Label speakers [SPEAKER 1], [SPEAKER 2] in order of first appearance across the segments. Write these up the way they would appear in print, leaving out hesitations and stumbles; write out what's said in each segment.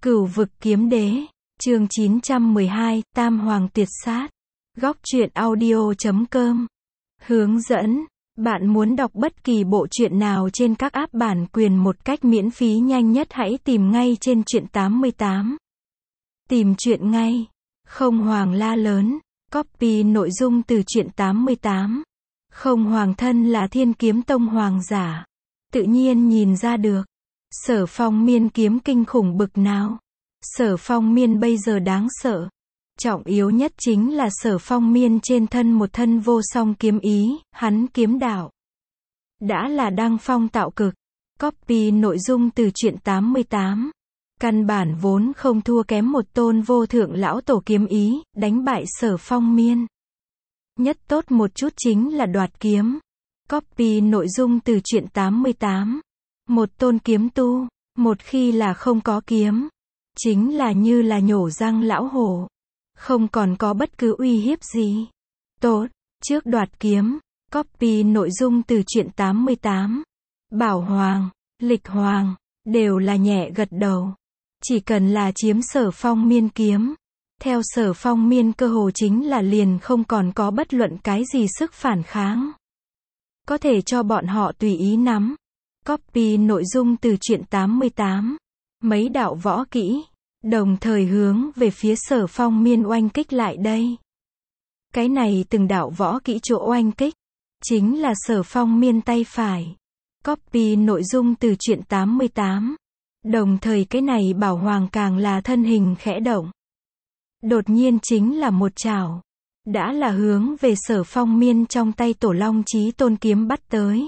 [SPEAKER 1] Cửu vực kiếm đế, chương 912, Tam Hoàng tuyệt sát. Góc truyện audio.com. Hướng dẫn, bạn muốn đọc bất kỳ bộ truyện nào trên các app bản quyền một cách miễn phí nhanh nhất hãy tìm ngay trên truyện 88. Tìm truyện ngay. Không Hoàng la lớn, copy nội dung từ truyện 88. Không Hoàng thân là Thiên Kiếm Tông hoàng giả. Tự nhiên nhìn ra được. Sở Phong Miên kiếm kinh khủng bực nào. Sở Phong Miên bây giờ đáng sợ. Trọng yếu nhất chính là Sở Phong Miên trên thân một thân vô song kiếm ý, hắn kiếm đạo. Đã là đăng phong tạo cực. Copy nội dung từ truyện 88. Căn bản vốn không thua kém một tôn vô thượng lão tổ kiếm ý, đánh bại Sở Phong Miên. Nhất tốt một chút chính là đoạt kiếm. Copy nội dung từ truyện 88. Một tôn kiếm tu, một khi là không có kiếm, chính là như là nhổ răng lão hổ. Không còn có bất cứ uy hiếp gì. Tốt, trước đoạt kiếm, copy nội dung từ truyện 88. Bảo Hoàng, Lịch Hoàng, đều là nhẹ gật đầu. Chỉ cần là chiếm Sở Phong Miên kiếm. Theo Sở Phong Miên cơ hồ chính là liền không còn có bất luận cái gì sức phản kháng. Có thể cho bọn họ tùy ý nắm. Copy nội dung từ truyện 88. Mấy đạo võ kỹ, đồng thời hướng về phía Sở Phong Miên oanh kích lại đây. Cái này từng đạo võ kỹ chỗ oanh kích, chính là Sở Phong Miên tay phải. Copy nội dung từ truyện 88. Đồng thời cái này Bảo Hoàng càng là thân hình khẽ động. Đột nhiên chính là một chảo. Đã là hướng về Sở Phong Miên trong tay Tổ Long Chí Tôn kiếm bắt tới.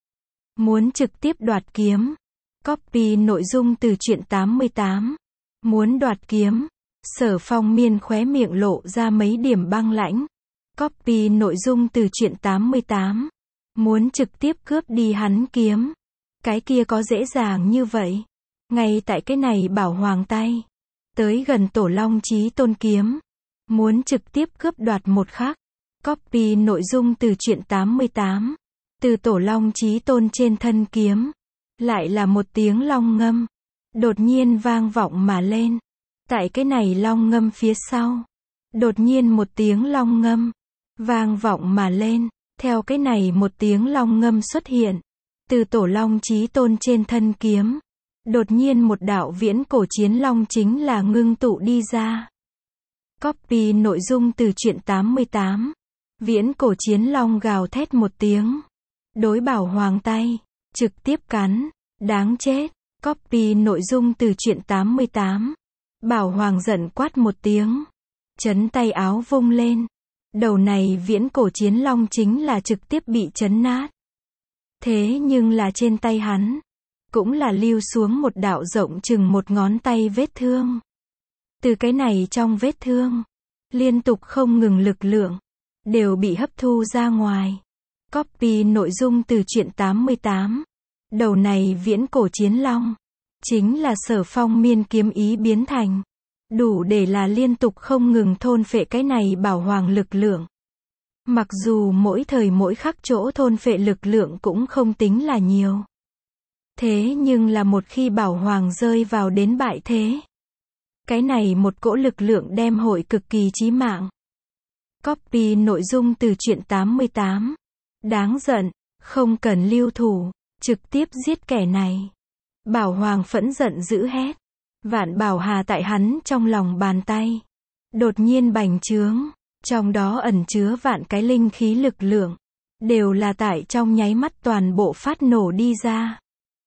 [SPEAKER 1] Muốn trực tiếp đoạt kiếm. Copy nội dung từ truyện 88. Muốn đoạt kiếm. Sở Phong Miên khóe miệng lộ ra mấy điểm băng lãnh. Copy nội dung từ truyện 88. Muốn trực tiếp cướp đi hắn kiếm. Cái kia có dễ dàng như vậy. Ngay tại cái này Bảo Hoàng tay. Tới gần Tổ Long Chí Tôn kiếm. Muốn trực tiếp cướp đoạt một khắc. Copy nội dung từ truyện 88. Từ Tổ Long Chí Tôn trên thân kiếm. Lại là một tiếng long ngâm. Đột nhiên vang vọng mà lên. Tại cái này long ngâm phía sau. Đột nhiên một tiếng long ngâm. Vang vọng mà lên. Theo cái này một tiếng long ngâm xuất hiện. Từ Tổ Long Chí Tôn trên thân kiếm. Đột nhiên một đạo viễn cổ chiến long chính là ngưng tụ đi ra. Copy nội dung từ truyện 88. Viễn cổ chiến long gào thét một tiếng. Đối Bảo Hoàng tay. Trực tiếp cắn. Đáng chết. Copy nội dung từ truyện 88. Bảo Hoàng giận quát một tiếng. Chấn tay áo vung lên. Đầu này viễn cổ chiến long chính là trực tiếp bị chấn nát. Thế nhưng là trên tay hắn. Cũng là lưu xuống một đạo rộng chừng một ngón tay vết thương. Từ cái này trong vết thương. Liên tục không ngừng lực lượng. Đều bị hấp thu ra ngoài. Copy nội dung từ truyện 88. Đầu này viễn cổ chiến long. Chính là Sở Phong Miên kiếm ý biến thành. Đủ để là liên tục không ngừng thôn phệ cái này Bảo Hoàng lực lượng. Mặc dù mỗi thời mỗi khắc chỗ thôn phệ lực lượng cũng không tính là nhiều. Thế nhưng là một khi Bảo Hoàng rơi vào đến bại thế. Cái này một cỗ lực lượng đem hội cực kỳ chí mạng. Copy nội dung từ truyện 88. Đáng giận, không cần lưu thủ, trực tiếp giết kẻ này. Bảo Hoàng phẫn giận dữ hét. Vạn Bảo Hà tại hắn trong lòng bàn tay. Đột nhiên bành trướng. Trong đó ẩn chứa vạn cái linh khí lực lượng. Đều là tại trong nháy mắt toàn bộ phát nổ đi ra.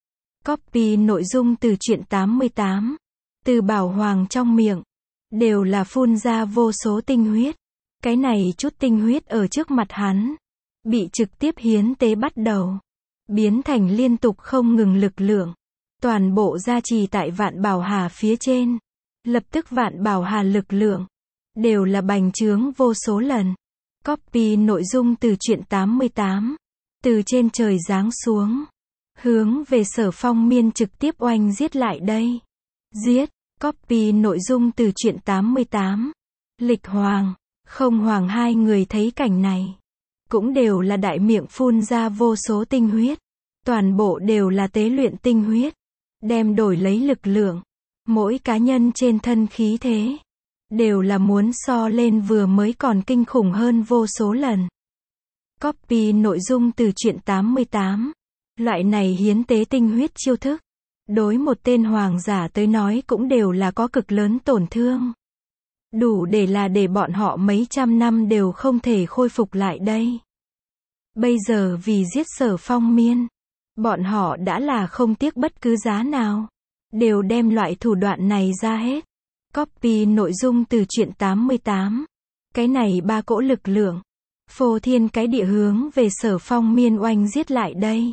[SPEAKER 1] Copy nội dung từ truyện 88. Từ Bảo Hoàng trong miệng. Đều là phun ra vô số tinh huyết. Cái này chút tinh huyết ở trước mặt hắn. Bị trực tiếp hiến tế bắt đầu. Biến thành liên tục không ngừng lực lượng. Toàn bộ gia trì tại Vạn Bảo Hà phía trên. Lập tức Vạn Bảo Hà lực lượng. Đều là bành trướng vô số lần. Copy nội dung từ truyện 88. Từ trên trời giáng xuống. Hướng về Sở Phong Miên trực tiếp oanh giết lại đây. Giết. Copy nội dung từ truyện 88. Lịch Hoàng, Không Hoàng hai người thấy cảnh này. Cũng đều là đại miệng phun ra vô số tinh huyết. Toàn bộ đều là tế luyện tinh huyết. Đem đổi lấy lực lượng. Mỗi cá nhân trên thân khí thế đều là muốn so lên vừa mới còn kinh khủng hơn vô số lần. Copy nội dung từ truyện 88. Loại này hiến tế tinh huyết chiêu thức, đối một tên hoàng giả tới nói cũng đều là có cực lớn tổn thương. Đủ để bọn họ mấy trăm năm đều không thể khôi phục lại đây. Bây giờ vì giết Sở Phong Miên, bọn họ đã là không tiếc bất cứ giá nào, đều đem loại thủ đoạn này ra hết. Copy nội dung từ truyện 88. Cái này ba cỗ lực lượng, phô thiên cái địa hướng về Sở Phong Miên oanh giết lại đây.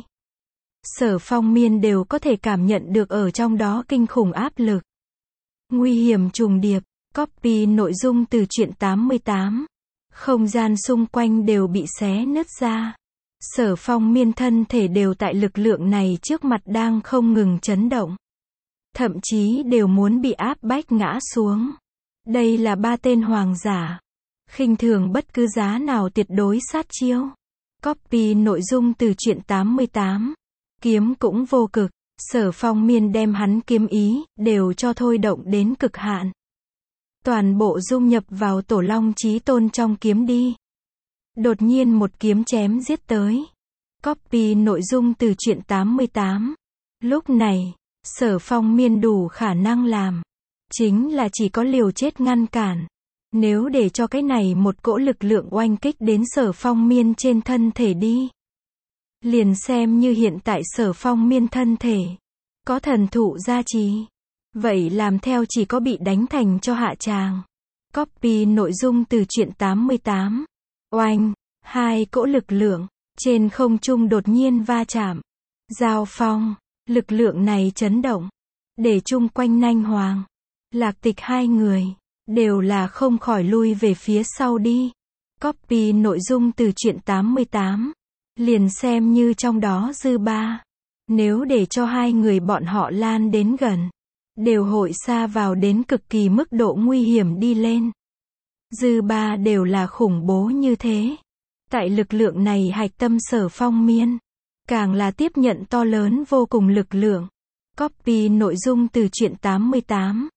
[SPEAKER 1] Sở Phong Miên đều có thể cảm nhận được ở trong đó kinh khủng áp lực. Nguy hiểm trùng điệp. Copy nội dung từ truyện 88. Không gian xung quanh đều bị xé nứt ra. Sở Phong Miên thân thể đều tại lực lượng này trước mặt đang không ngừng chấn động. Thậm chí đều muốn bị áp bách ngã xuống. Đây là ba tên hoàng giả. Khinh thường bất cứ giá nào tuyệt đối sát chiêu. Copy nội dung từ truyện 88. Kiếm cũng vô cực. Sở Phong Miên đem hắn kiếm ý, đều cho thôi động đến cực hạn. Toàn bộ dung nhập vào Tổ Long Chí Tôn trong kiếm đi. Đột nhiên một kiếm chém giết tới. Copy nội dung từ truyện 88. Lúc này, Sở Phong Miên đủ khả năng làm, chính là chỉ có liều chết ngăn cản. Nếu để cho cái này một cỗ lực lượng oanh kích đến Sở Phong Miên trên thân thể đi. Liền xem như hiện tại Sở Phong Miên thân thể có thần thụ gia trì, vậy làm theo chỉ có bị đánh thành cho hạ tràng. Copy nội dung từ truyện 88. Oanh, hai cỗ lực lượng trên không trung đột nhiên va chạm, giao phong, lực lượng này chấn động, để chung quanh Nanh Hoàng, Lạc Tịch hai người đều là không khỏi lui về phía sau đi. Copy nội dung từ truyện 88. Liền xem như trong đó dư ba, nếu để cho hai người bọn họ lan đến gần, đều hội xa vào đến cực kỳ mức độ nguy hiểm đi lên. Dư ba đều là khủng bố như thế. Tại lực lượng này hạch tâm Sở Phong Miên, càng là tiếp nhận to lớn vô cùng lực lượng. Copy nội dung từ truyện 88.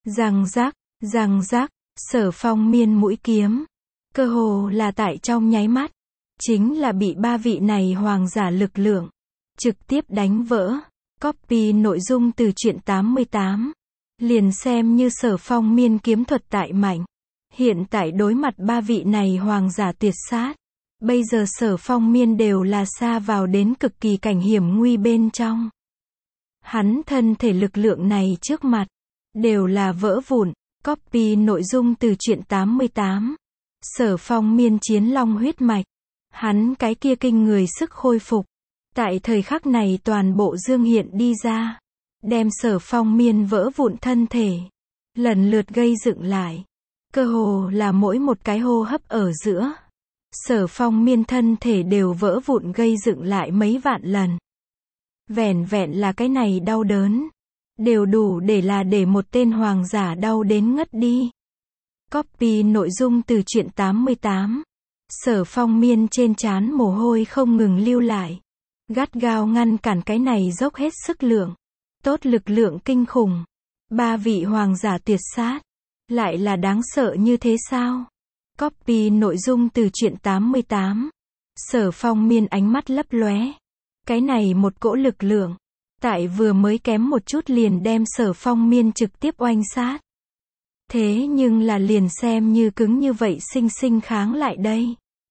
[SPEAKER 1] Răng rắc, Sở Phong Miên mũi kiếm, cơ hồ là tại trong nháy mắt, chính là bị ba vị này hoàng giả lực lượng trực tiếp đánh vỡ. Copy nội dung từ truyện 88. Liền xem như Sở Phong Miên kiếm thuật tại mạnh, hiện tại đối mặt ba vị này hoàng giả tuyệt sát, bây giờ Sở Phong Miên đều là xa vào đến cực kỳ cảnh hiểm nguy bên trong. Hắn thân thể lực lượng này trước mặt đều là vỡ vụn. Copy nội dung từ truyện 88. Sở Phong Miên chiến long huyết mạch, hắn cái kia kinh người sức khôi phục, tại thời khắc này toàn bộ dương hiện đi ra, đem Sở Phong Miên vỡ vụn thân thể lần lượt gây dựng lại, cơ hồ là mỗi một cái hô hấp ở giữa, Sở Phong Miên thân thể đều vỡ vụn gây dựng lại mấy vạn lần. Vẻn vẹn là cái này đau đớn, đều đủ để một tên hoàng giả đau đến ngất đi. Copy nội dung từ truyện 88. Sở Phong Miên trên trán mồ hôi không ngừng lưu lại, gắt gao ngăn cản cái này dốc hết sức lượng, tốt lực lượng kinh khủng. Ba vị hoàng giả tuyệt sát, lại là đáng sợ như thế sao? Copy nội dung từ truyện 88. Sở Phong Miên ánh mắt lấp lóe. Cái này một cỗ lực lượng, tại vừa mới kém một chút liền đem Sở Phong Miên trực tiếp oanh sát. Thế nhưng là liền xem như cứng như vậy sinh sinh kháng lại đây.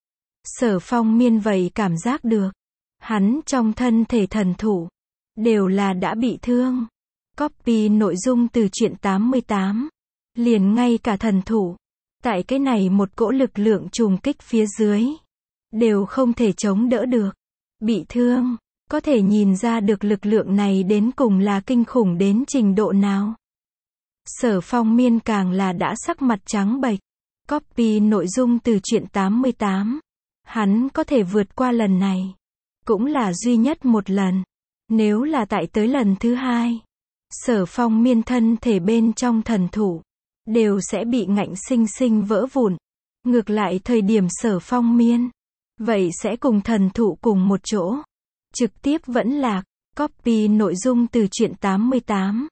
[SPEAKER 1] Sở Phong Miên vậy cảm giác được, hắn trong thân thể thần thụ đều là đã bị thương. Copy nội dung từ truyện 88. Liền ngay cả thần thụ, tại cái này một cỗ lực lượng trùng kích phía dưới, đều không thể chống đỡ được, bị thương. Có thể nhìn ra được lực lượng này đến cùng là kinh khủng đến trình độ nào. Sở Phong Miên càng là đã sắc mặt trắng bệch. Copy nội dung từ truyện 88. Hắn có thể vượt qua lần này, cũng là duy nhất một lần. Nếu là tại tới lần thứ hai, Sở Phong Miên thân thể bên trong thần thụ đều sẽ bị ngạnh sinh sinh vỡ vụn. Ngược lại thời điểm Sở Phong Miên, vậy sẽ cùng thần thụ cùng một chỗ, trực tiếp vẫn lạc. Copy nội dung từ truyện 88.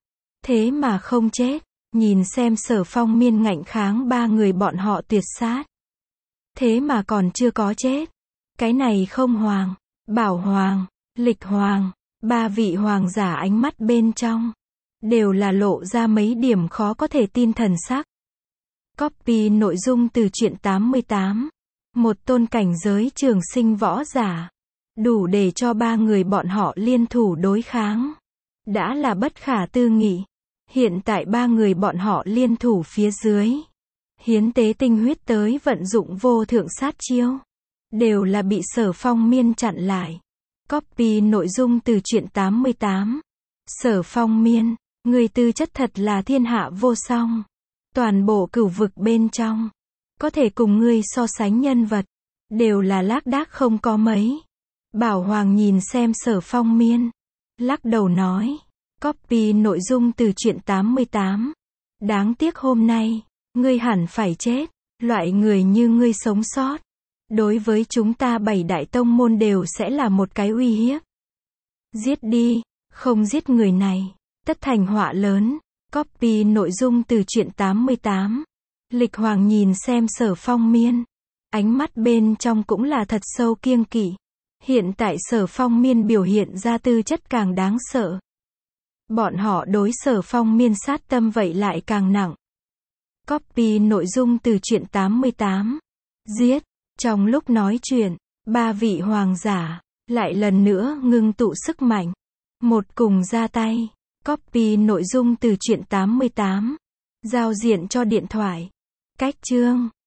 [SPEAKER 1] Thế mà không chết. Nhìn xem Sở Phong Miên ngạnh kháng ba người bọn họ tuyệt sát. Thế mà còn chưa có chết. Cái này không Hoàng, Bảo Hoàng, Lịch Hoàng, ba vị hoàng giả ánh mắt bên trong đều là lộ ra mấy điểm khó có thể tin thần sắc. Copy nội dung từ truyện 88. Một tôn cảnh giới trường sinh võ giả, đủ để cho ba người bọn họ liên thủ đối kháng. Đã là bất khả tư nghị. Hiện tại ba người bọn họ liên thủ phía dưới. Hiến tế tinh huyết tới vận dụng vô thượng sát chiêu. Đều là bị Sở Phong Miên chặn lại. Copy nội dung từ truyện 88. Sở Phong Miên, người tư chất thật là thiên hạ vô song. Toàn bộ cửu vực bên trong, có thể cùng ngươi so sánh nhân vật, đều là lác đác không có mấy. Bảo Hoàng nhìn xem Sở Phong Miên, lắc đầu nói. Copy nội dung từ truyện 88. Đáng tiếc hôm nay, ngươi hẳn phải chết. Loại người như ngươi sống sót, đối với chúng ta 7 đại tông môn đều sẽ là một cái uy hiếp. Giết đi, không giết người này, tất thành họa lớn. Copy nội dung từ truyện 88. Lịch Hoàng nhìn xem Sở Phong Miên, ánh mắt bên trong cũng là thật sâu kiêng kỵ. Hiện tại Sở Phong Miên biểu hiện ra tư chất càng đáng sợ. Bọn họ đối Sở Phong Miên sát tâm vậy lại càng nặng. Copy nội dung từ truyện 88. Giết. Trong lúc nói chuyện, ba vị hoàng giả lại lần nữa ngưng tụ sức mạnh, một cùng ra tay. Copy nội dung từ truyện 88. Giao diện cho điện thoại. Cách chương